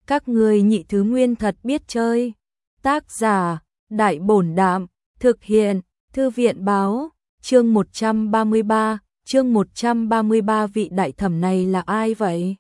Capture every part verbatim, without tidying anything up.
Các ngươi nhị thứ nguyên thật biết chơi. Tác giả, Đại Bổn Đạm, thực hiện, Thư viện Báo, chương một trăm ba mươi ba, chương một trăm ba mươi ba vị đại thẩm này là ai vậy?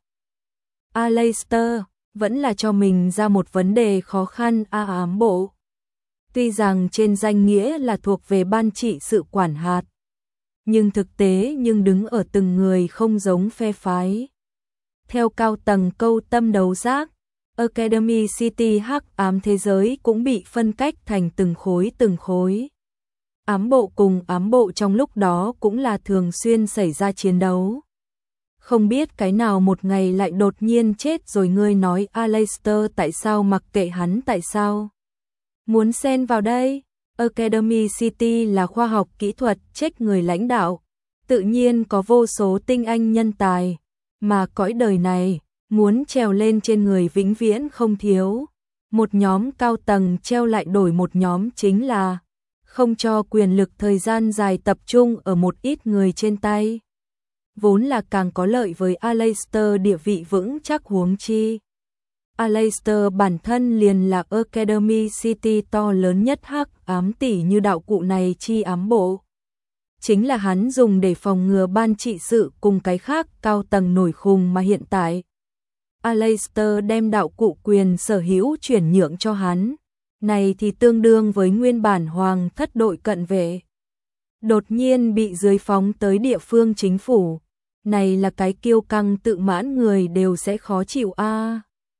Aleister, vẫn là cho mình ra một vấn đề khó khăn a ám bộ. Tuy rằng trên danh nghĩa là thuộc về ban trị sự quản hạt, nhưng thực tế nhưng đứng ở từng người không giống phe phái. Theo cao tầng câu tâm đấu giác, Academy City hắc ám thế giới cũng bị phân cách thành từng khối từng khối. Ám bộ cùng ám bộ trong lúc đó cũng là thường xuyên xảy ra chiến đấu. Không biết cái nào một ngày lại đột nhiên chết rồi, ngươi nói Aleister tại sao mặc kệ hắn tại sao? Muốn xen vào đây? Academy City là khoa học kỹ thuật trách người lãnh đạo, tự nhiên có vô số tinh anh nhân tài, mà cõi đời này, muốn trèo lên trên người vĩnh viễn không thiếu. Một nhóm cao tầng treo lại đổi một nhóm chính là không cho quyền lực thời gian dài tập trung ở một ít người trên tay. Vốn là càng có lợi với Aleister địa vị vững chắc, huống chi Aleister bản thân liền là Academy City to lớn nhất hắc ám tỷ như đạo cụ này chi ám bộ. Chính là hắn dùng để phòng ngừa ban trị sự cùng cái khác cao tầng nổi khùng, mà hiện tại Aleister đem đạo cụ quyền sở hữu chuyển nhượng cho hắn. Này thì tương đương với nguyên bản hoàng thất đội cận vệ đột nhiên bị dưới phóng tới địa phương chính phủ. Này là cái kiêu căng tự mãn người đều sẽ khó chịu a. À.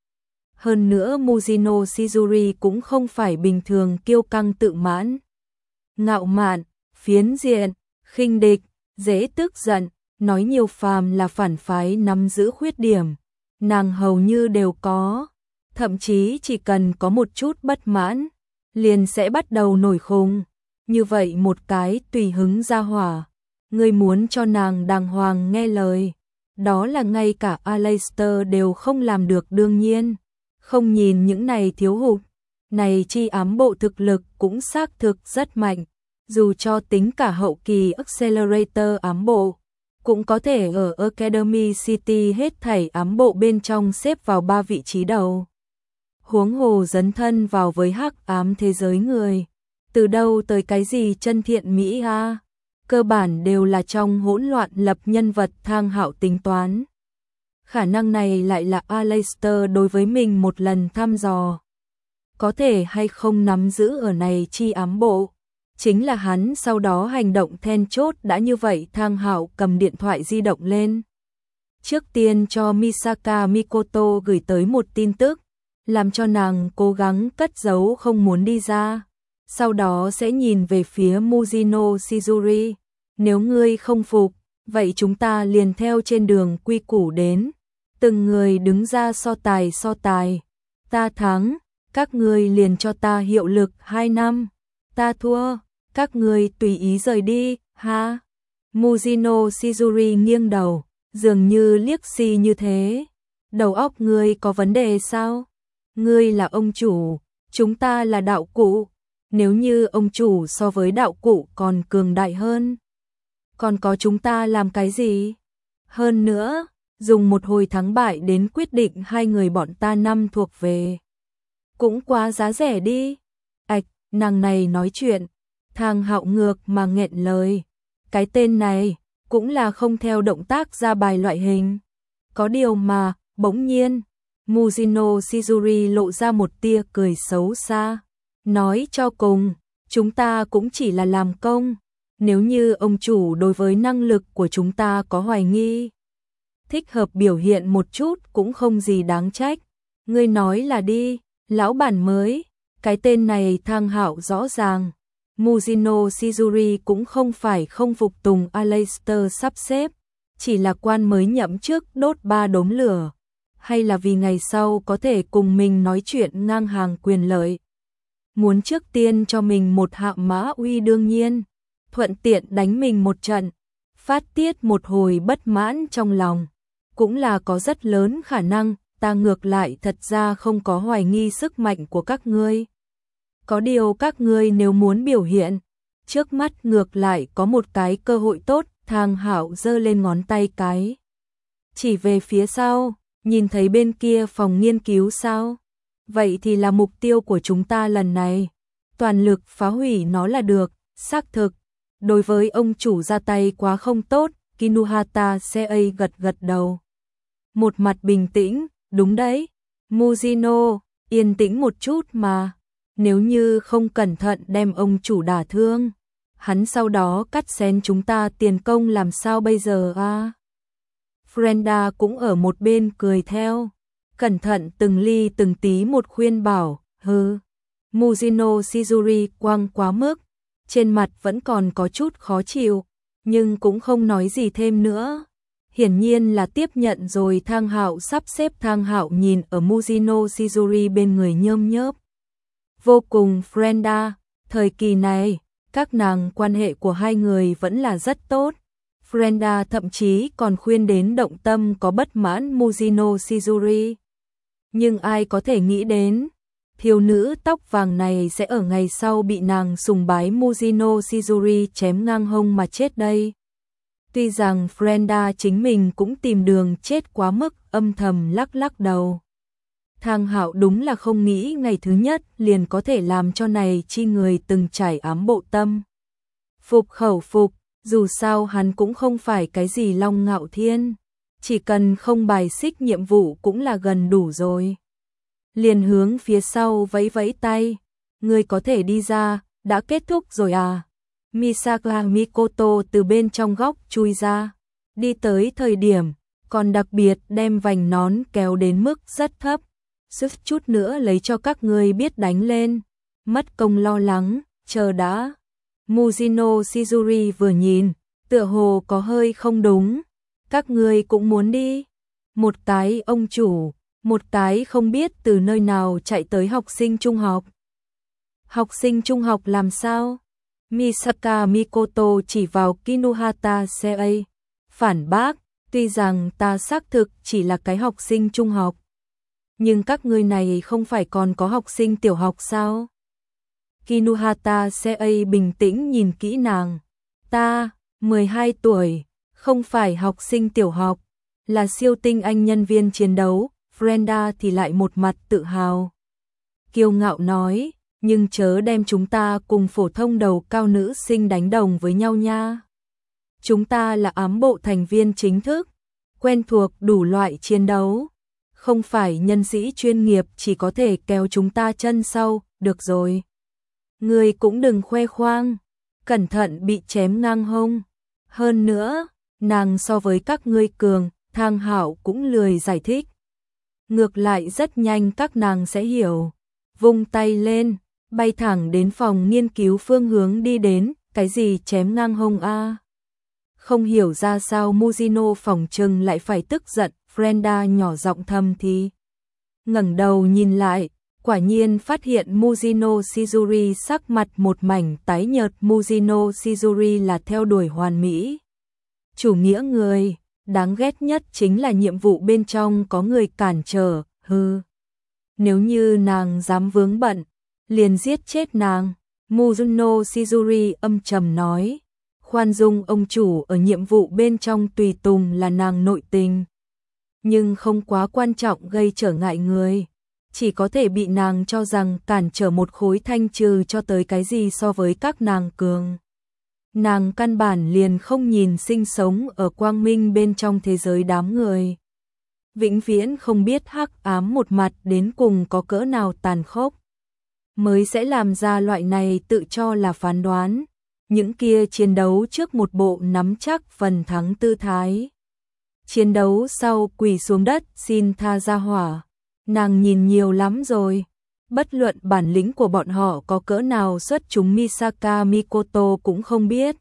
Hơn nữa Mujino Shizuri cũng không phải bình thường kiêu căng tự mãn. Ngạo mạn, phiến diện, khinh địch, dễ tức giận, nói nhiều phàm là phản phái nắm giữ khuyết điểm. Nàng hầu như đều có, thậm chí chỉ cần có một chút bất mãn, liền sẽ bắt đầu nổi khùng. Như vậy một cái tùy hứng ra hỏa, người muốn cho nàng đàng hoàng nghe lời, đó là ngay cả Aleister đều không làm được. Đương nhiên, không nhìn những này thiếu hụt, này chi ám bộ thực lực cũng xác thực rất mạnh, dù cho tính cả hậu kỳ Accelerator ám bộ, cũng có thể ở Academy City hết thảy ám bộ bên trong xếp vào ba vị trí đầu. Huống hồ dấn thân vào với hắc ám thế giới người, từ đâu tới cái gì chân thiện mỹ a? À? Cơ bản đều là trong hỗn loạn lập nhân vật thang hạo tính toán. Khả năng này lại là Aleister đối với mình một lần thăm dò. Có thể hay không nắm giữ ở này chi ám bộ, chính là hắn sau đó hành động then chốt. Đã như vậy, thang hạo cầm điện thoại di động lên. Trước tiên cho Misaka Mikoto gửi tới một tin tức, làm cho nàng cố gắng cất giấu không muốn đi ra. Sau đó sẽ nhìn về phía Mujino Shizuri. Nếu ngươi không phục, vậy chúng ta liền theo trên đường quy củ đến. Từng người đứng ra so tài so tài. Ta thắng, các ngươi liền cho ta hiệu lực hai năm. Ta thua, các ngươi tùy ý rời đi, ha. Mujino Shizuri nghiêng đầu, dường như liếc xì như thế. Đầu óc ngươi có vấn đề sao? Ngươi là ông chủ, chúng ta là đạo cụ. Nếu như ông chủ so với đạo cụ còn cường đại hơn, còn có chúng ta làm cái gì? Hơn nữa, dùng một hồi thắng bại đến quyết định hai người bọn ta năm thuộc về. Cũng quá giá rẻ đi. Ảch, nàng này nói chuyện, thang hạo ngược mà nghẹn lời. Cái tên này, cũng là không theo động tác ra bài loại hình. Có điều mà, bỗng nhiên, Mujino Shizuri lộ ra một tia cười xấu xa. Nói cho cùng, chúng ta cũng chỉ là làm công. Nếu như ông chủ đối với năng lực của chúng ta có hoài nghi, thích hợp biểu hiện một chút cũng không gì đáng trách. Ngươi nói là đi, lão bản mới. Cái tên này thang hạo rõ ràng. Mujino Shizuri cũng không phải không phục tùng Aleister sắp xếp, chỉ là quan mới nhậm chức đốt ba đốm lửa, hay là vì ngày sau có thể cùng mình nói chuyện ngang hàng quyền lợi. Muốn trước tiên cho mình một hạ mã uy, đương nhiên, thuận tiện đánh mình một trận, phát tiết một hồi bất mãn trong lòng, cũng là có rất lớn khả năng. Ta ngược lại thật ra không có hoài nghi sức mạnh của các ngươi. Có điều các ngươi nếu muốn biểu hiện, trước mắt ngược lại có một cái cơ hội tốt. Thang hạo giơ lên ngón tay cái chỉ về phía sau, Nhìn thấy bên kia phòng nghiên cứu sao? Vậy thì là mục tiêu của chúng ta lần này. Toàn lực phá hủy nó là được, xác thực. Đối với ông chủ ra tay quá không tốt, Kinuhata Sei gật gật đầu. Một mặt bình tĩnh, đúng đấy. Mujino, yên tĩnh một chút mà. Nếu như không cẩn thận đem ông chủ đả thương, hắn sau đó cắt xén chúng ta tiền công làm sao bây giờ à? Frenda cũng ở một bên cười theo. Cẩn thận từng ly từng tí một khuyên bảo, hừ. Mujino Shizuri quăng quá mức, trên mặt vẫn còn có chút khó chịu, nhưng cũng không nói gì thêm nữa. Hiển nhiên là tiếp nhận rồi. Thang Hạo sắp xếp. Thang Hạo nhìn ở Mujino Shizuri bên người nhơm nhớp. Vô cùng Frenda, thời kỳ này, các nàng quan hệ của hai người vẫn là rất tốt. Frenda thậm chí còn khuyên đến động tâm có bất mãn Mujino Shizuri. Nhưng ai có thể nghĩ đến, thiếu nữ tóc vàng này sẽ ở ngày sau bị nàng sùng bái Mujino Shizuri chém ngang hông mà chết đây. Tuy rằng Frenda chính mình cũng tìm đường chết quá mức, âm thầm lắc lắc đầu. Thang Hạo đúng là không nghĩ ngày thứ nhất liền có thể làm cho này chi người từng trải ám bộ tâm. Phục khẩu phục, dù sao hắn cũng không phải cái gì Long Ngạo Thiên, chỉ cần không bài xích nhiệm vụ cũng là gần đủ rồi. Liền hướng phía sau vẫy vẫy tay, người có thể đi ra, đã kết thúc rồi à? Misaka Mikoto từ bên trong góc chui ra, đi tới thời điểm, còn đặc biệt đem vành nón kéo đến mức rất thấp, sức chút nữa lấy cho các ngươi biết đánh lên, mất công lo lắng, chờ đã. Mujino Shizuri vừa nhìn, tựa hồ có hơi không đúng, các ngươi cũng muốn đi. Một cái ông chủ, một cái không biết từ nơi nào chạy tới học sinh trung học. Học sinh trung học làm sao? Misaka Mikoto chỉ vào Kinuhata Sei, phản bác, tuy rằng ta xác thực chỉ là cái học sinh trung học, nhưng các ngươi này không phải còn có học sinh tiểu học sao? Kinuhata Sei bình tĩnh nhìn kỹ nàng, ta, mười hai tuổi, không phải học sinh tiểu học, là siêu tinh anh nhân viên chiến đấu. Frenda thì lại một mặt tự hào, kiêu ngạo nói, nhưng chớ đem chúng ta cùng phổ thông đầu cao nữ sinh đánh đồng với nhau nha. Chúng ta là ám bộ thành viên chính thức, quen thuộc đủ loại chiến đấu, không phải nhân sĩ chuyên nghiệp chỉ có thể kéo chúng ta chân sau, được rồi. Ngươi cũng đừng khoe khoang, cẩn thận bị chém ngang hông. Hơn nữa, nàng so với các ngươi cường, Thang Hạo cũng lười giải thích. Ngược lại rất nhanh các nàng sẽ hiểu, vung tay lên, bay thẳng đến phòng nghiên cứu phương hướng đi đến, cái gì chém ngang hông a? Không hiểu ra sao Mujino phỏng chừng lại phải tức giận, Frenda nhỏ giọng thầm thì. Ngẩng đầu nhìn lại, quả nhiên phát hiện Mujino Shizuri sắc mặt một mảnh tái nhợt. Mujino Shizuri là theo đuổi hoàn mỹ, chủ nghĩa người. Đáng ghét nhất chính là nhiệm vụ bên trong có người cản trở, hư. Nếu như nàng dám vướng bận, liền giết chết nàng. Mujino Shizuri âm trầm nói, khoan dung ông chủ ở nhiệm vụ bên trong tùy tùng là nàng nội tình, nhưng không quá quan trọng gây trở ngại người, chỉ có thể bị nàng cho rằng cản trở một khối thanh trừ cho tới cái gì so với các nàng cường. Nàng căn bản liền không nhìn sinh sống ở quang minh bên trong thế giới đám người. Vĩnh viễn không biết hắc ám một mặt đến cùng có cỡ nào tàn khốc, mới sẽ làm ra loại này tự cho là phán đoán. Những kia chiến đấu trước một bộ nắm chắc phần thắng tư thái, chiến đấu sau quỳ xuống đất xin tha ra hỏa. Nàng nhìn nhiều lắm rồi, bất luận bản lĩnh của bọn họ có cỡ nào xuất chúng Misaka Mikoto cũng không biết.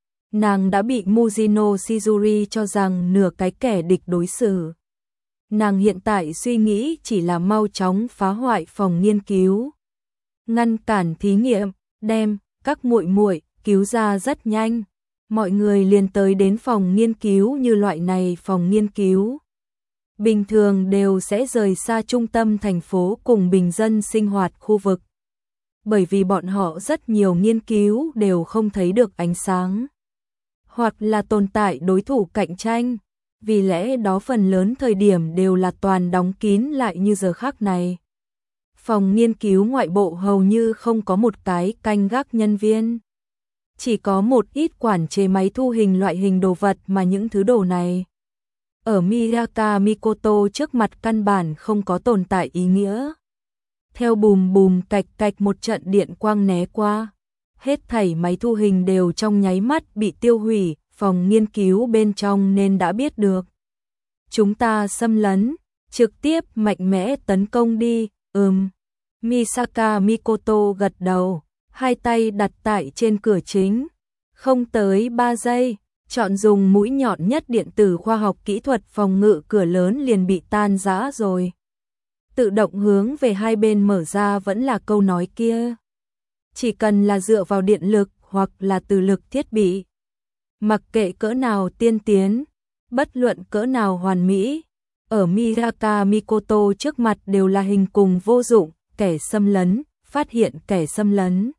Nàng đã bị Mujino Shizuri cho rằng nửa cái kẻ địch đối xử. Nàng hiện tại suy nghĩ chỉ là mau chóng phá hoại phòng nghiên cứu, ngăn cản thí nghiệm, đem các muội muội cứu ra rất nhanh. Mọi người liền tới đến phòng nghiên cứu, như loại này phòng nghiên cứu bình thường đều sẽ rời xa trung tâm thành phố cùng bình dân sinh hoạt khu vực. Bởi vì bọn họ rất nhiều nghiên cứu đều không thấy được ánh sáng, hoặc là tồn tại đối thủ cạnh tranh. vì lẽ đó phần lớn thời điểm đều là toàn đóng kín lại như giờ khắc này. Phòng nghiên cứu ngoại bộ hầu như không có một cái canh gác nhân viên. Chỉ có một ít quản chế máy thu hình loại hình đồ vật mà những thứ đồ này. Ở Miyaka Mikoto trước mặt căn bản không có tồn tại ý nghĩa. Theo bùm bùm cạch cạch một trận điện quang né qua. Hết thảy máy thu hình đều trong nháy mắt bị tiêu hủy, phòng nghiên cứu bên trong nên đã biết được. Chúng ta xâm lấn, trực tiếp mạnh mẽ tấn công đi, ừm. Misaka Mikoto gật đầu, hai tay đặt tại trên cửa chính. Không tới ba giây, chọn dùng mũi nhọn nhất điện tử khoa học kỹ thuật phòng ngự cửa lớn liền bị tan rã rồi. Tự động hướng về hai bên mở ra vẫn là câu nói kia. Chỉ cần là dựa vào điện lực hoặc là từ lực thiết bị. Mặc kệ cỡ nào tiên tiến, bất luận cỡ nào hoàn mỹ, ở Misaka Mikoto trước mặt đều là hình cùng vô dụng, kẻ xâm lấn, phát hiện kẻ xâm lấn.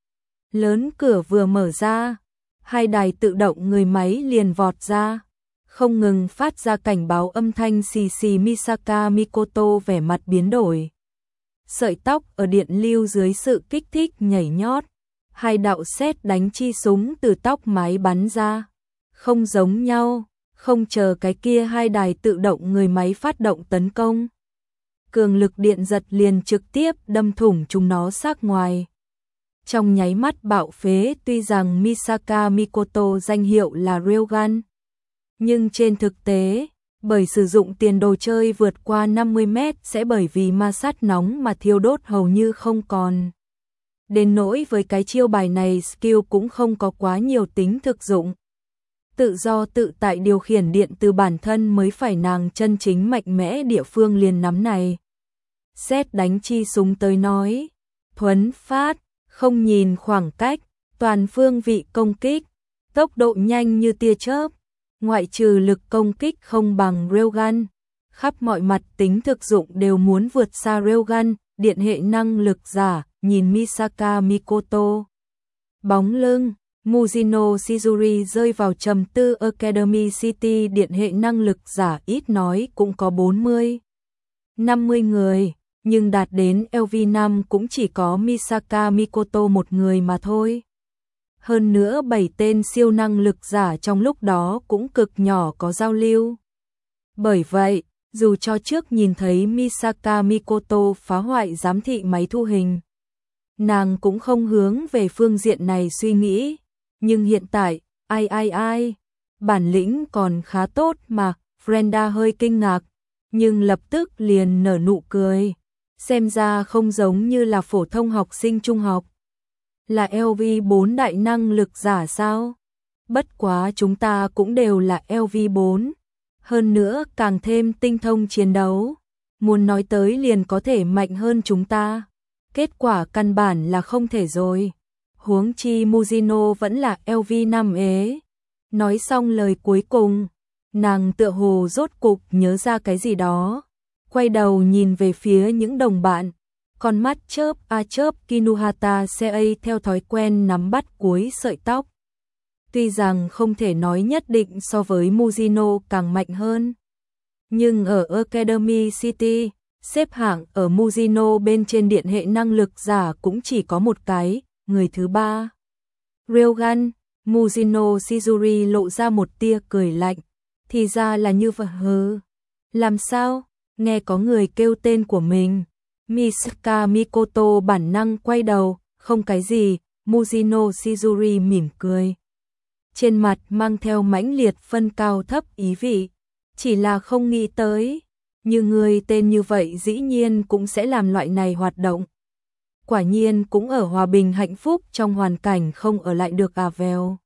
Lớn cửa vừa mở ra, hai đài tự động người máy liền vọt ra, không ngừng phát ra cảnh báo âm thanh xì xì. Misaka Mikoto vẻ mặt biến đổi. Sợi tóc ở điện lưu dưới sự kích thích nhảy nhót, hai đạo sét đánh chi súng từ tóc mái bắn ra, không giống nhau, không chờ cái kia hai đài tự động người máy phát động tấn công. Cường lực điện giật liền trực tiếp đâm thủng chúng nó xác ngoài. Trong nháy mắt bạo phế. Tuy rằng Misaka Mikoto danh hiệu là Railgun, nhưng trên thực tế, bởi sử dụng tiền đồ chơi vượt qua năm mươi mét sẽ bởi vì ma sát nóng mà thiêu đốt hầu như không còn. Đến nỗi với cái chiêu bài này skill cũng không có quá nhiều tính thực dụng. Tự do tự tại điều khiển điện từ bản thân mới phải nàng chân chính mạnh mẽ địa phương liền nắm này. Xét đánh chi súng tới nói, thuấn phát, không nhìn khoảng cách, toàn phương vị công kích, tốc độ nhanh như tia chớp, ngoại trừ lực công kích không bằng Railgun, khắp mọi mặt tính thực dụng đều muốn vượt xa Railgun. Điện hệ năng lực giả, nhìn Misaka Mikoto. Bóng lưng, Mujino Shizuri rơi vào trầm tư. Academy City điện hệ năng lực giả ít nói cũng có bốn mươi, năm mươi người, nhưng đạt đến L V năm cũng chỉ có Misaka Mikoto một người mà thôi. Hơn nữa bảy tên siêu năng lực giả trong lúc đó cũng cực nhỏ có giao lưu. Bởi vậy, dù cho trước nhìn thấy Misaka Mikoto phá hoại giám thị máy thu hình, nàng cũng không hướng về phương diện này suy nghĩ. Nhưng hiện tại, ai ai ai, bản lĩnh còn khá tốt mà. Brenda hơi kinh ngạc, nhưng lập tức liền nở nụ cười. Xem ra không giống như là phổ thông học sinh trung học. Là L V bốn đại năng lực giả sao? Bất quá chúng ta cũng đều là L V bốn. Hơn nữa càng thêm tinh thông chiến đấu. Muốn nói tới liền có thể mạnh hơn chúng ta. Kết quả căn bản là không thể rồi. Huống chi Mujino vẫn là L V năm ế. Nói xong lời cuối cùng, nàng tựa hồ rốt cục nhớ ra cái gì đó. Quay đầu nhìn về phía những đồng bạn. Con mắt chớp a chớp. Kinuhata Sei theo thói quen nắm bắt cuối sợi tóc. Tuy rằng không thể nói nhất định so với Mujino càng mạnh hơn, nhưng ở Academy City, xếp hạng ở Mujino bên trên điện hệ năng lực giả cũng chỉ có một cái, người thứ ba. Railgun. Mujino Shizuri lộ ra một tia cười lạnh. Thì ra là như vậy hừ. Làm sao? Nghe có người kêu tên của mình. Misaka Mikoto bản năng quay đầu, không cái gì. Mujino Shizuri mỉm cười. Trên mặt mang theo mãnh liệt phân cao thấp ý vị. Chỉ là không nghĩ tới, như người tên như vậy dĩ nhiên cũng sẽ làm loại này hoạt động. Quả nhiên cũng ở hòa bình hạnh phúc trong hoàn cảnh không ở lại được à vèo.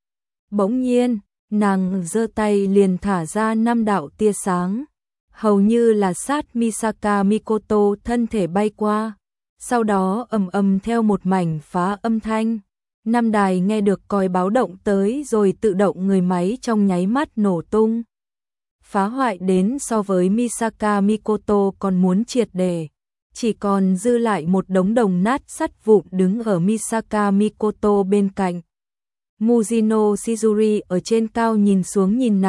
Bỗng nhiên, nàng giơ tay liền thả ra năm đạo tia sáng, hầu như là sát Misaka Mikoto thân thể bay qua, sau đó ầm ầm theo một mảnh phá âm thanh. Năm đài nghe được còi báo động tới rồi tự động người máy trong nháy mắt nổ tung. Phá hoại đến so với Misaka Mikoto còn muốn triệt để. Chỉ còn dư lại một đống đồng nát sắt vụn đứng ở Misaka Mikoto bên cạnh. Mujino Shizuri ở trên cao nhìn xuống nhìn nàng,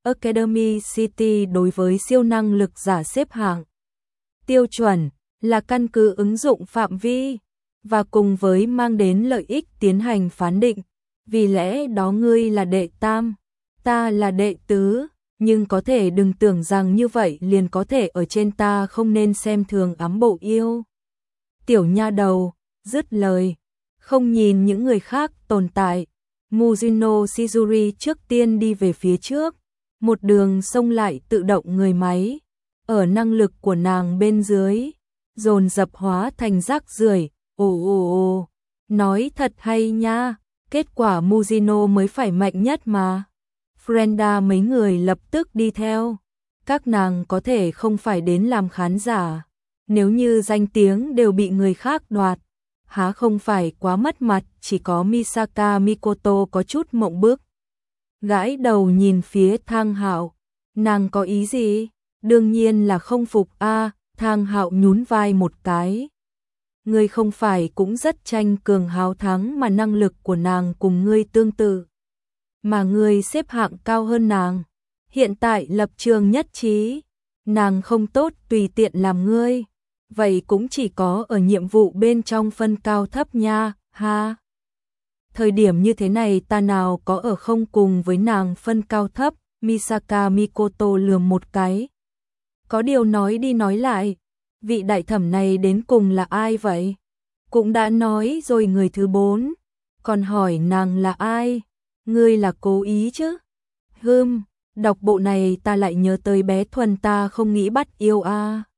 Academy City đối với siêu năng lực giả xếp hạng. Tiêu chuẩn là căn cứ ứng dụng phạm vi và cùng với mang đến lợi ích tiến hành phán định. Vì lẽ đó ngươi là đệ tam, ta là đệ tứ, nhưng có thể đừng tưởng rằng như vậy liền có thể ở trên ta, không nên xem thường ám bộ yêu. Tiểu nha đầu, dứt lời, không nhìn những người khác tồn tại, Mujino Shizuri trước tiên đi về phía trước, một đường xông lại tự động người máy, ở năng lực của nàng bên dưới, dồn dập hóa thành rác rưởi. Ồ ồ ồ, nói thật hay nha, kết quả Mujino mới phải mạnh nhất mà. Frenda mấy người lập tức đi theo, các nàng có thể không phải đến làm khán giả, nếu như danh tiếng đều bị người khác đoạt, há không phải quá mất mặt. Chỉ có Misaka Mikoto có chút mộng bức, gãi đầu nhìn phía Thang Hạo, nàng có ý gì? Đương nhiên là không phục a. Thang Hạo nhún vai một cái, ngươi không phải cũng rất tranh cường háo thắng mà, năng lực của nàng cùng ngươi tương tự, mà ngươi xếp hạng cao hơn nàng, hiện tại lập trường nhất trí, nàng không tốt tùy tiện làm ngươi, vậy cũng chỉ có ở nhiệm vụ bên trong phân cao thấp nha, ha. Thời điểm như thế này ta nào có ở không cùng với nàng phân cao thấp. Misaka Mikoto lườm một cái. Có điều nói đi nói lại, vị đại thẩm này đến cùng là ai vậy? Cũng đã nói rồi người thứ bốn, còn hỏi nàng là ai? Ngươi là cố ý chứ? Hừm, đọc bộ này ta lại nhớ tới bé Thuần, ta không nghĩ bắt yêu a.